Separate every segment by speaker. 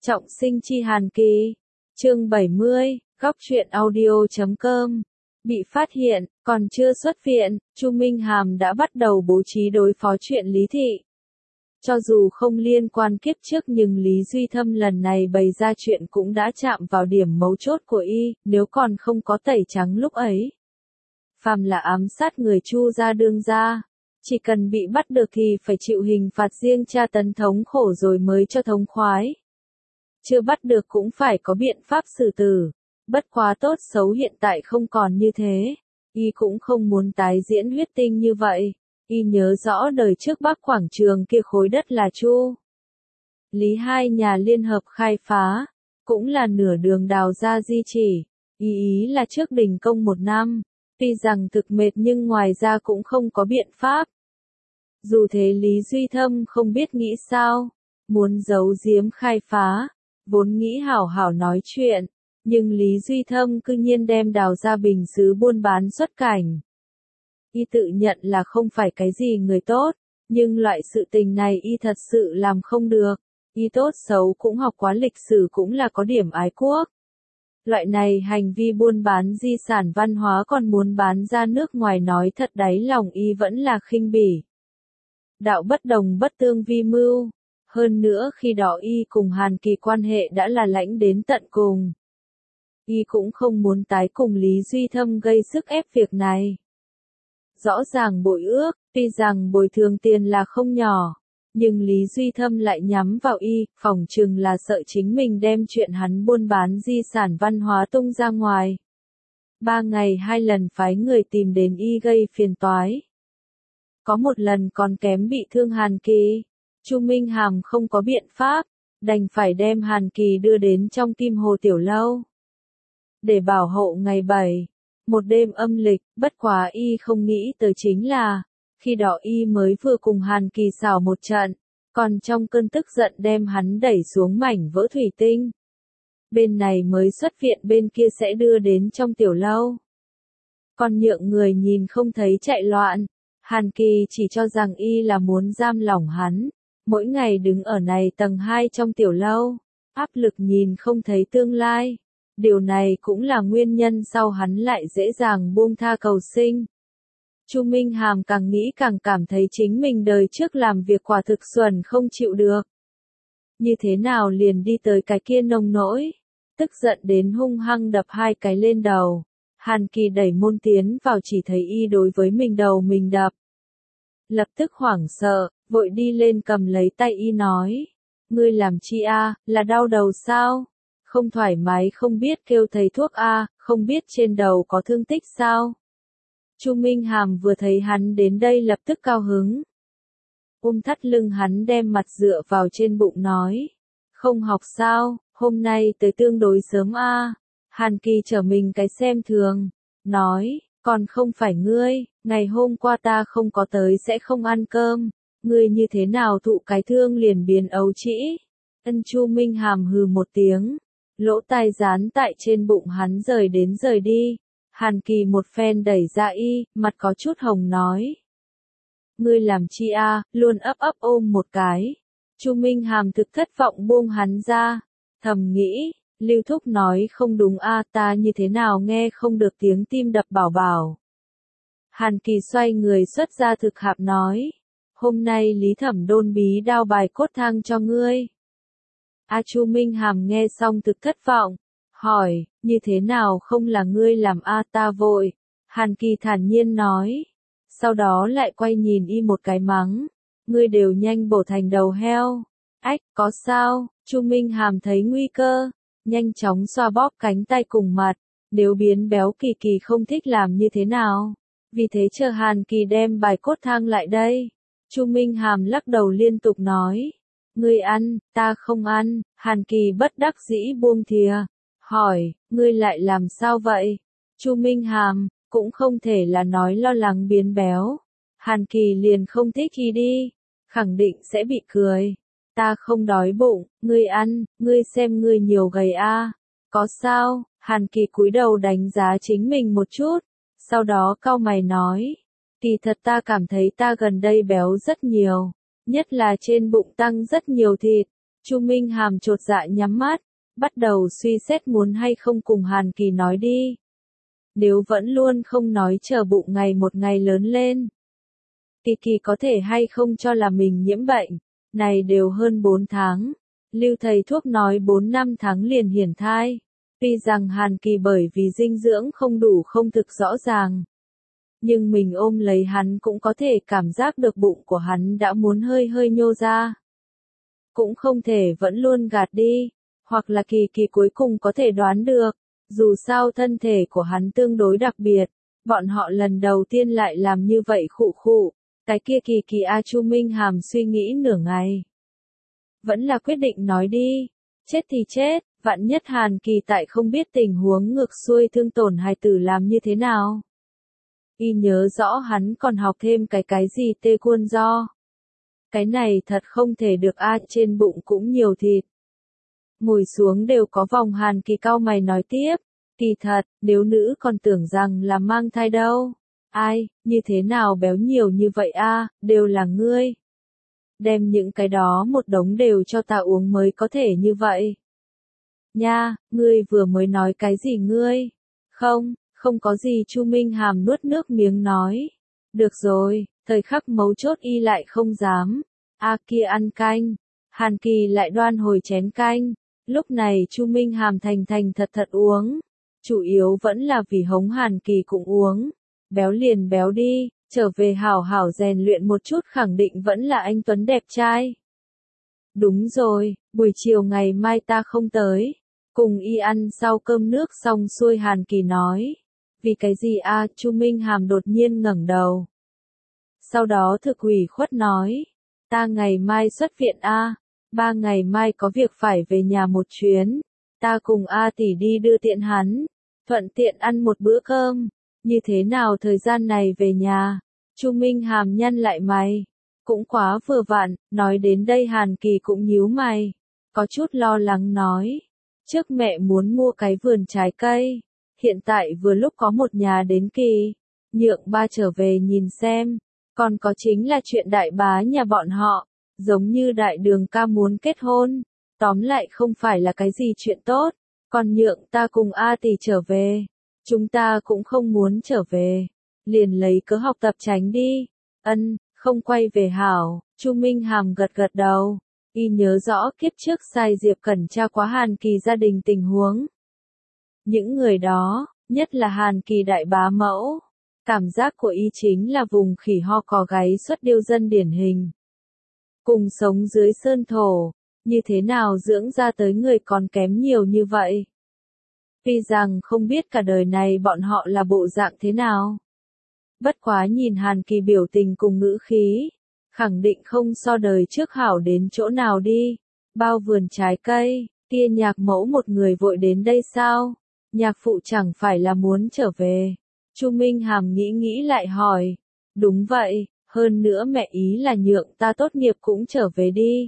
Speaker 1: Trọng sinh chi Hàn Kỳ. Chương 70, góc truyện audio.com. Bị phát hiện, còn chưa xuất viện, Chu Minh Hàm đã bắt đầu bố trí đối phó chuyện Lý Thị. Cho dù không liên quan kiếp trước nhưng Lý Duy Thâm lần này bày ra chuyện cũng đã chạm vào điểm mấu chốt của y, nếu còn không có tẩy trắng lúc ấy. Phàm là ám sát người Chu gia đương gia, chỉ cần bị bắt được thì phải chịu hình phạt riêng tra tấn thống khổ rồi mới cho thống khoái. Chưa bắt được cũng phải có biện pháp xử tử. Bất quá tốt xấu hiện tại không còn như thế. Y cũng không muốn tái diễn huyết tinh như vậy. Y nhớ rõ đời trước Bắc quảng trường kia khối đất là Chu Lý hai nhà liên hợp khai phá. Cũng là nửa đường đào ra di chỉ. Ý là trước đình công 1 năm. Tuy rằng thực mệt nhưng ngoài ra cũng không có biện pháp. Dù thế Lý Duy Thâm không biết nghĩ sao. Muốn giấu giếm khai phá. Vốn nghĩ hảo hảo nói chuyện, nhưng Lý Duy Thâm cư nhiên đem đào ra bình sứ buôn bán xuất cảnh. Y tự nhận là không phải cái gì người tốt, nhưng loại sự tình này y thật sự làm không được. Y tốt xấu cũng học quá lịch sử cũng là có điểm ái quốc. Loại này hành vi buôn bán di sản văn hóa còn muốn bán ra nước ngoài nói thật đáy lòng y vẫn là khinh bỉ. Đạo bất đồng bất tương vi mưu. Hơn nữa khi đó y cùng Hàn Kỳ quan hệ đã là lãnh đến tận cùng. Y cũng không muốn tái cùng Lý Duy Thâm gây sức ép việc này. Rõ ràng bội ước, tuy rằng bồi thường tiền là không nhỏ, nhưng Lý Duy Thâm lại nhắm vào y, phỏng chừng là sợ chính mình đem chuyện hắn buôn bán di sản văn hóa tung ra ngoài. 3 ngày 2 lần phái người tìm đến y gây phiền toái. Có một lần còn kém bị thương Hàn Kỳ. Chu Minh Hàm không có biện pháp, đành phải đem Hàn Kỳ đưa đến trong Kim Hồ Tiểu Lâu. Để bảo hộ ngày 7, một đêm âm lịch, bất quá y không nghĩ tới chính là, khi đó y mới vừa cùng Hàn Kỳ xảo một trận, còn trong cơn tức giận đem hắn đẩy xuống mảnh vỡ thủy tinh. Bên này mới xuất viện bên kia sẽ đưa đến trong Tiểu Lâu. Còn nhượng người nhìn không thấy chạy loạn, Hàn Kỳ chỉ cho rằng y là muốn giam lỏng hắn. Mỗi ngày đứng ở này tầng 2 trong Tiểu Lâu, áp lực nhìn không thấy tương lai. Điều này cũng là nguyên nhân sau hắn lại dễ dàng buông tha cầu sinh. Chu Minh Hàm càng nghĩ càng cảm thấy chính mình đời trước làm việc quả thực xuẩn không chịu được. Như thế nào liền đi tới cái kia nông nỗi, tức giận đến hung hăng đập 2 cái lên đầu. Hàn Kỳ đẩy môn tiến vào chỉ thấy y đối với mình đầu mình đập. Lập tức hoảng sợ, vội đi lên cầm lấy tay y nói. Ngươi làm chi a, là đau đầu sao? Không thoải mái không biết kêu thầy thuốc a, không biết trên đầu có thương tích sao? Chu Minh Hàm vừa thấy hắn đến đây lập tức cao hứng. Thắt lưng hắn đem mặt dựa vào trên bụng nói. Không học sao, hôm nay tới tương đối sớm a. Hàn Kỳ trở mình cái xem thường, nói. Còn không phải ngươi, ngày hôm qua ta không có tới sẽ không ăn cơm, ngươi như thế nào thụ cái thương liền biến ấu trĩ. Chu Minh Hàm hừ một tiếng, lỗ tai dán tại trên bụng hắn rời đến rời đi. Hàn Kỳ một phen đẩy ra y, mặt có chút hồng nói. Ngươi làm chi a, luôn ấp ấp ôm một cái. Chu Minh Hàm thực thất vọng buông hắn ra, thầm nghĩ. Lưu Thúc nói không đúng a, ta như thế nào nghe không được tiếng tim đập bảo bảo. Hàn Kỳ xoay người xuất ra thực hạp nói. Hôm nay Lý Thẩm đôn bí đao bài cốt thang cho ngươi. Chu Minh Hàm nghe xong thực thất vọng. Hỏi, như thế nào không là ngươi làm a, ta vội. Hàn Kỳ thản nhiên nói. Sau đó lại quay nhìn y một cái mắng. Ngươi đều nhanh bổ thành đầu heo. Ách, có sao? Chu Minh Hàm thấy nguy cơ. Nhanh chóng xoa bóp cánh tay cùng mặt, nếu biến béo Kỳ Kỳ không thích làm như thế nào. Vì thế chờ Hàn Kỳ đem bài cốt thang lại đây. Chu Minh Hàm lắc đầu liên tục nói. Ngươi ăn, ta không ăn. Hàn Kỳ bất đắc dĩ buông thìa. Hỏi, ngươi lại làm sao vậy? Chu Minh Hàm, cũng không thể là nói lo lắng biến béo. Hàn Kỳ liền không thích y đi. Khẳng định sẽ bị cười. Ta không đói bụng, ngươi ăn, ngươi xem ngươi nhiều gầy a. Có sao? Hàn Kỳ cúi đầu đánh giá chính mình một chút, sau đó cau mày nói. Kỳ thật ta cảm thấy ta gần đây béo rất nhiều, nhất là trên bụng tăng rất nhiều thịt. Chu Minh Hàm chột dạ nhắm mắt, bắt đầu suy xét muốn hay không cùng Hàn Kỳ nói đi. Nếu vẫn luôn không nói chờ bụng ngày một ngày lớn lên. Kỳ Kỳ có thể hay không cho là mình nhiễm bệnh, này đều hơn 4 tháng. Lưu thầy thuốc nói 4-5 tháng liền hiển thai. Tuy rằng Hàn Kỳ bởi vì dinh dưỡng không đủ không thực rõ ràng. Nhưng mình ôm lấy hắn cũng có thể cảm giác được bụng của hắn đã muốn hơi hơi nhô ra. Cũng không thể vẫn luôn gạt đi, hoặc là Kỳ Kỳ cuối cùng có thể đoán được. Dù sao thân thể của hắn tương đối đặc biệt, bọn họ lần đầu tiên lại làm như vậy khụ khụ. Cái kia Kỳ Kỳ Chu Minh Hàm suy nghĩ nửa ngày. Vẫn là quyết định nói đi, chết thì chết, vạn nhất Hàn Kỳ tại không biết tình huống ngược xuôi thương tổn hài tử làm như thế nào. Y nhớ rõ hắn còn học thêm cái gì tê cuôn do. Cái này thật không thể được trên bụng cũng nhiều thịt. Ngồi xuống đều có vòng Hàn Kỳ cau mày nói tiếp, kỳ thật, nếu nữ còn tưởng rằng là mang thai đâu. Ai, như thế nào béo nhiều như vậy đều là ngươi. Đem những cái đó một đống đều cho ta uống mới có thể như vậy. Nha, ngươi vừa mới nói cái gì ngươi? Không có gì Chu Minh Hàm nuốt nước miếng nói. Được rồi, thời khắc mấu chốt y lại không dám. Kia ăn canh. Hàn Kỳ lại đoan hồi chén canh. Lúc này Chu Minh Hàm thành thật uống. Chủ yếu vẫn là vì hống Hàn Kỳ cũng uống. Béo liền béo đi, trở về hảo hảo rèn luyện một chút khẳng định vẫn là anh Tuấn đẹp trai. Đúng rồi, buổi chiều ngày mai ta không tới. Cùng y ăn sau cơm nước xong xuôi Hàn Kỳ nói. Vì cái gì Chu Minh Hàm đột nhiên ngẩng đầu. Sau đó thực ủy khuất nói. Ta ngày mai xuất viện 3 ngày mai có việc phải về nhà một chuyến. Ta cùng tỷ đi đưa tiện hắn. Thuận tiện ăn một bữa cơm. Như thế nào thời gian này về nhà? Chu Minh Hàm nhăn lại mày. Cũng quá vừa vặn, nói đến đây Hàn Kỳ cũng nhíu mày. Có chút lo lắng nói. Trước mẹ muốn mua cái vườn trái cây. Hiện tại vừa lúc có một nhà đến kỳ. Nhượng ba trở về nhìn xem. Còn có chính là chuyện đại bá nhà bọn họ. Giống như đại đường ca muốn kết hôn. Tóm lại không phải là cái gì chuyện tốt. Còn nhượng ta cùng tỷ trở về. Chúng ta cũng không muốn trở về. Liền lấy cớ học tập tránh đi. Không quay về hảo. Chu Minh Hàm gật đầu. Y nhớ rõ kiếp trước sai Diệp Cẩn tra quá Hàn Kỳ gia đình tình huống. Những người đó, nhất là Hàn Kỳ đại bá mẫu. Cảm giác của y chính là vùng khỉ ho cò gáy xuất điêu dân điển hình. Cùng sống dưới sơn thổ, như thế nào dưỡng ra tới người còn kém nhiều như vậy. Tuy rằng không biết cả đời này bọn họ là bộ dạng thế nào. Bất quá nhìn Hàn Kỳ biểu tình cùng ngữ khí, khẳng định không so đời trước hảo đến chỗ nào đi. Bao vườn trái cây, kia nhạc mẫu một người vội đến đây sao? Nhạc phụ chẳng phải là muốn trở về. Chu Minh Hàm nghĩ lại hỏi. Đúng vậy, hơn nữa mẹ ý là nhượng ta tốt nghiệp cũng trở về đi.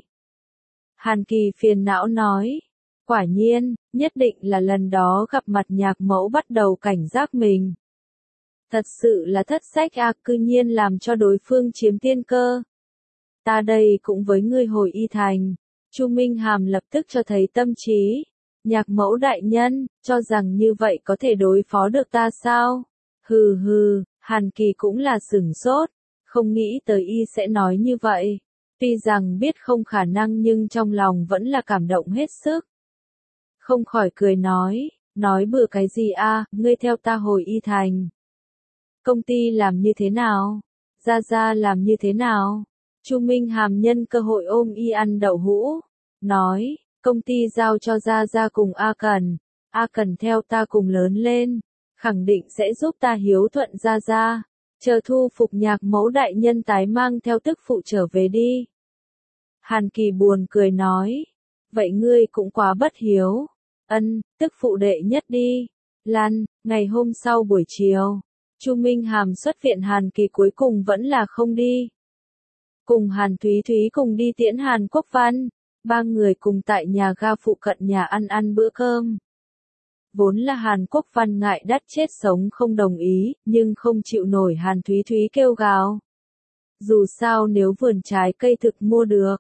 Speaker 1: Hàn Kỳ phiền não nói. Quả nhiên, nhất định là lần đó gặp mặt nhạc mẫu bắt đầu cảnh giác mình. Thật sự là thất sách cư nhiên làm cho đối phương chiếm tiên cơ. Ta đây cũng với ngươi hồi y thành. Chu Minh Hàm lập tức cho thấy tâm trí. Nhạc mẫu đại nhân, cho rằng như vậy có thể đối phó được ta sao? Hừ, Hàn Kỳ cũng là sửng sốt. Không nghĩ tới y sẽ nói như vậy. Tuy rằng biết không khả năng nhưng trong lòng vẫn là cảm động hết sức. Không khỏi cười nói bừa cái gì ngươi theo ta hồi y thành. Công ty làm như thế nào? Gia làm như thế nào? Chu Minh Hàm nhân cơ hội ôm y ăn đậu hũ. Nói, công ty giao cho Gia cùng A Cần theo ta cùng lớn lên. Khẳng định sẽ giúp ta hiếu thuận Gia. Chờ thu phục nhạc mẫu đại nhân tái mang theo tức phụ trở về đi. Hàn Kỳ buồn cười nói. Vậy ngươi cũng quá bất hiếu. Tức phụ đệ nhất đi. Ngày hôm sau buổi chiều. Chu Minh Hàm xuất viện Hàn Kỳ cuối cùng vẫn là không đi. Cùng Hàn Thúy cùng đi tiễn Hàn Quốc Văn. 3 người cùng tại nhà ga phụ cận nhà ăn bữa cơm. Vốn là Hàn Quốc Văn ngại đắt chết sống không đồng ý, nhưng không chịu nổi Hàn Thúy kêu gào. Dù sao nếu vườn trái cây thực mua được,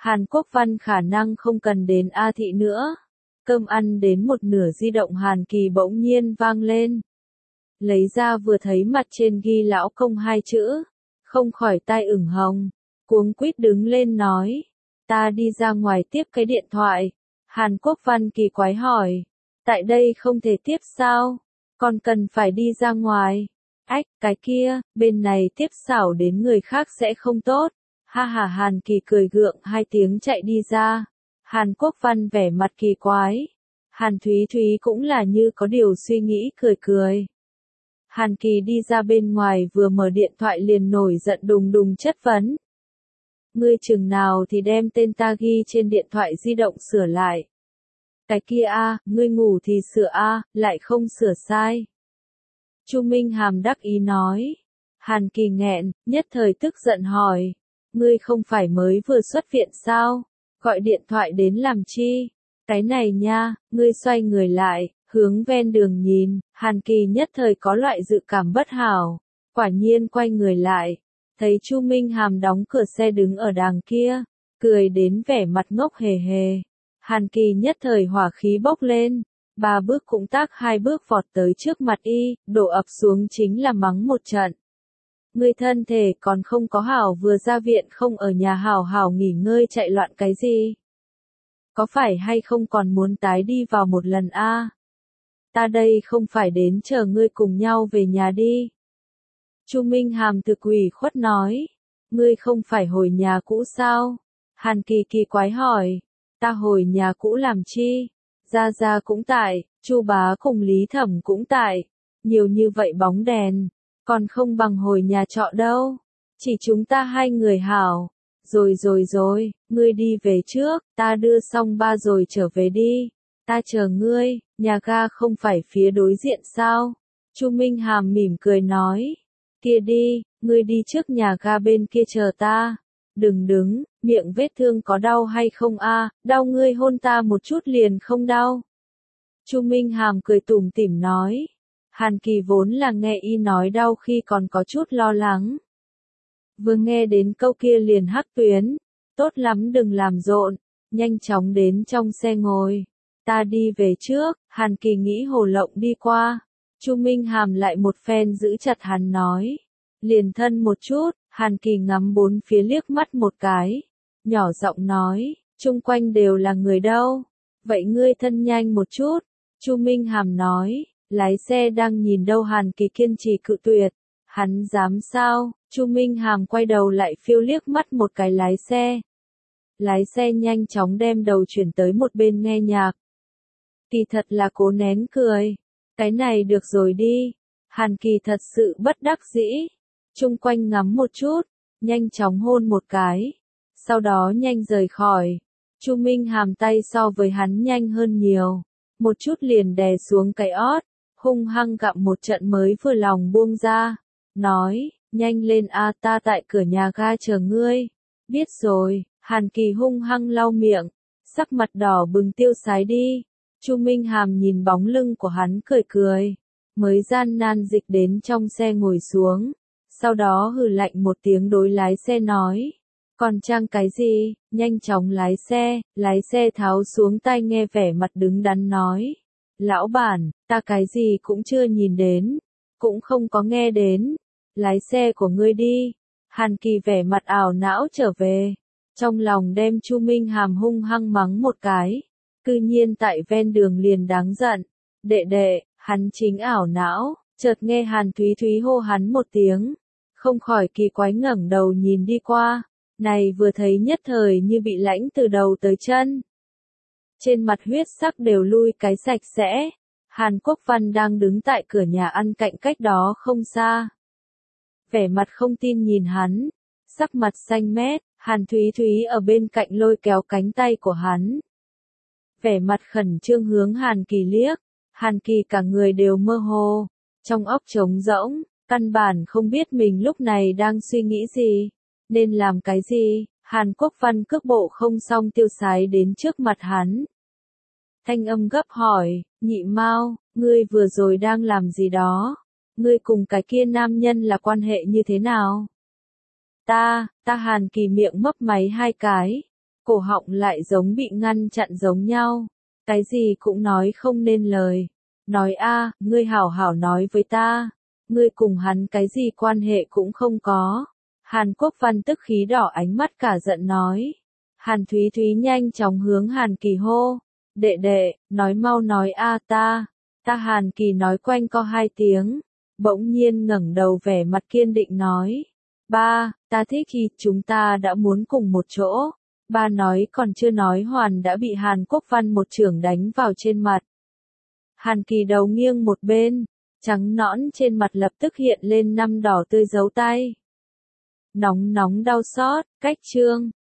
Speaker 1: Hàn Quốc Văn khả năng không cần đến A Thị nữa. Cơm ăn đến một nửa di động Hàn Kỳ bỗng nhiên vang lên. Lấy ra vừa thấy mặt trên ghi lão công hai chữ. Không khỏi tai ửng hồng. Cuống quýt đứng lên nói. Ta đi ra ngoài tiếp cái điện thoại. Hàn Quốc Văn kỳ quái hỏi. Tại đây không thể tiếp sao? Còn cần phải đi ra ngoài. Ách, cái kia, bên này tiếp xảo đến người khác sẽ không tốt. Ha ha Hàn Kỳ cười gượng hai tiếng chạy đi ra. Hàn Quốc Văn vẻ mặt kỳ quái. Hàn Thúy Thúy cũng là như có điều suy nghĩ cười cười. Hàn Kỳ đi ra bên ngoài vừa mở điện thoại liền nổi giận đùng đùng chất vấn. Ngươi chừng nào thì đem tên ta ghi trên điện thoại di động sửa lại. Cái kia a, ngươi ngủ thì sửa a, lại không sửa sai. Chu Minh Hàm đắc ý nói. Hàn Kỳ nghẹn, nhất thời tức giận hỏi. Ngươi không phải mới vừa xuất viện sao? Gọi điện thoại đến làm chi? Cái này nha, ngươi xoay người lại, hướng ven đường nhìn, Hàn Kỳ nhất thời có loại dự cảm bất hảo. Quả nhiên quay người lại, thấy Chu Minh Hàm đóng cửa xe đứng ở đàng kia, cười đến vẻ mặt ngốc hề hề. Hàn Kỳ nhất thời hỏa khí bốc lên, 3 bước cũng tác 2 bước vọt tới trước mặt y, đổ ập xuống chính là mắng một trận. Ngươi thân thể còn không có hảo vừa ra viện không ở nhà hảo hảo nghỉ ngơi chạy loạn cái gì? Có phải hay không còn muốn tái đi vào một lần a? Ta đây không phải đến chờ ngươi cùng nhau về nhà đi. Chu Minh Hàm thực ủy khuất nói. Ngươi không phải hồi nhà cũ sao? Hàn Kỳ kỳ quái hỏi. Ta hồi nhà cũ làm chi? Gia Gia cũng tại, Chu Bá cùng Lý Thẩm cũng tại. Nhiều như vậy bóng đèn, còn không bằng hồi nhà trọ đâu. Chỉ chúng ta hai người hảo. Rồi, ngươi đi về trước, ta đưa xong ba rồi trở về đi. Ta chờ ngươi, nhà ga không phải phía đối diện sao? Chu Minh Hàm mỉm cười nói. Kia đi, ngươi đi trước nhà ga bên kia chờ ta. Đừng đứng, miệng vết thương có đau hay không a? Đau ngươi hôn ta một chút liền không đau. Chu Minh Hàm cười tủm tỉm nói. Hàn Kỳ vốn là nghe y nói đau khi còn có chút lo lắng. Vừa nghe đến câu kia liền hắc tuyến. Tốt lắm đừng làm rộn, nhanh chóng đến trong xe ngồi. Ta đi về trước, Hàn Kỳ nghĩ hồ lộng đi qua. Chu Minh Hàm lại một phen giữ chặt hắn nói. Liền thân một chút, Hàn Kỳ ngắm bốn phía liếc mắt một cái. Nhỏ giọng nói, chung quanh đều là người đâu. Vậy ngươi thân nhanh một chút. Chu Minh Hàm nói, lái xe đang nhìn đâu Hàn Kỳ kiên trì cự tuyệt. Hắn dám sao? Chu Minh Hàm quay đầu lại phiêu liếc mắt một cái lái xe. Lái xe nhanh chóng đem đầu chuyển tới một bên nghe nhạc. Kỳ thật là cố nén cười. Cái này được rồi đi. Hàn Kỳ thật sự bất đắc dĩ. Chung quanh ngắm một chút, nhanh chóng hôn một cái. Sau đó nhanh rời khỏi. Chu Minh Hàm tay so với hắn nhanh hơn nhiều. Một chút liền đè xuống cái ót. Hung hăng gặm một trận mới vừa lòng buông ra. Nói, nhanh lên a, ta tại cửa nhà ga chờ ngươi. Biết rồi, Hàn Kỳ hung hăng lau miệng. Sắc mặt đỏ bừng tiêu sái đi. Chu Minh Hàm nhìn bóng lưng của hắn cười cười. Mới gian nan dịch đến trong xe ngồi xuống. Sau đó hừ lạnh một tiếng đối lái xe nói. Còn trang cái gì, nhanh chóng lái xe tháo xuống tai nghe vẻ mặt đứng đắn nói. Lão bản, ta cái gì cũng chưa nhìn đến, cũng không có nghe đến. Lái xe của ngươi đi. Hàn Kỳ vẻ mặt ảo não trở về. Trong lòng đem Chu Minh Hàm hung hăng mắng một cái. Cư nhiên tại ven đường liền đáng giận. Đệ đệ, hắn chính ảo não, chợt nghe Hàn Thúy Thúy hô hắn một tiếng. Không khỏi kỳ quái ngẩng đầu nhìn đi qua. Này vừa thấy nhất thời như bị lãnh từ đầu tới chân. Trên mặt huyết sắc đều lui cái sạch sẽ. Hàn Quốc Văn đang đứng tại cửa nhà ăn cạnh cách đó không xa. Vẻ mặt không tin nhìn hắn. Sắc mặt xanh mét, Hàn Thúy Thúy ở bên cạnh lôi kéo cánh tay của hắn. Vẻ mặt khẩn trương hướng Hàn Kỳ liếc. Hàn Kỳ cả người đều mơ hồ. Trong óc trống rỗng, căn bản không biết mình lúc này đang suy nghĩ gì. Nên làm cái gì? Hàn Quốc Văn cước bộ không xong tiêu sái đến trước mặt hắn. Thanh âm gấp hỏi, Nhị Mao, ngươi vừa rồi đang làm gì đó? Ngươi cùng cái kia nam nhân là quan hệ như thế nào? Ta Hàn Kỳ miệng mấp máy hai cái. cổ họng lại giống bị ngăn chặn giống nhau. Cái gì cũng nói không nên lời. Nói a, ngươi hảo hảo nói với ta. Ngươi cùng hắn cái gì quan hệ cũng không có. Hàn Quốc Văn tức khí đỏ ánh mắt cả giận nói. Hàn Thúy Thúy nhanh chóng hướng Hàn Kỳ hô. Đệ đệ, nói mau nói a ta. Ta Hàn Kỳ nói quanh co 2 tiếng. Bỗng nhiên ngẩng đầu vẻ mặt kiên định nói. Ba, ta thích khi chúng ta đã muốn cùng một chỗ. Ba nói còn chưa nói hoàn đã bị Hàn Quốc Văn một chưởng đánh vào trên mặt. Hàn Kỳ đầu nghiêng một bên, trắng nõn trên mặt lập tức hiện lên 5 đỏ tươi dấu tay. Nóng nóng đau xót, cách chương.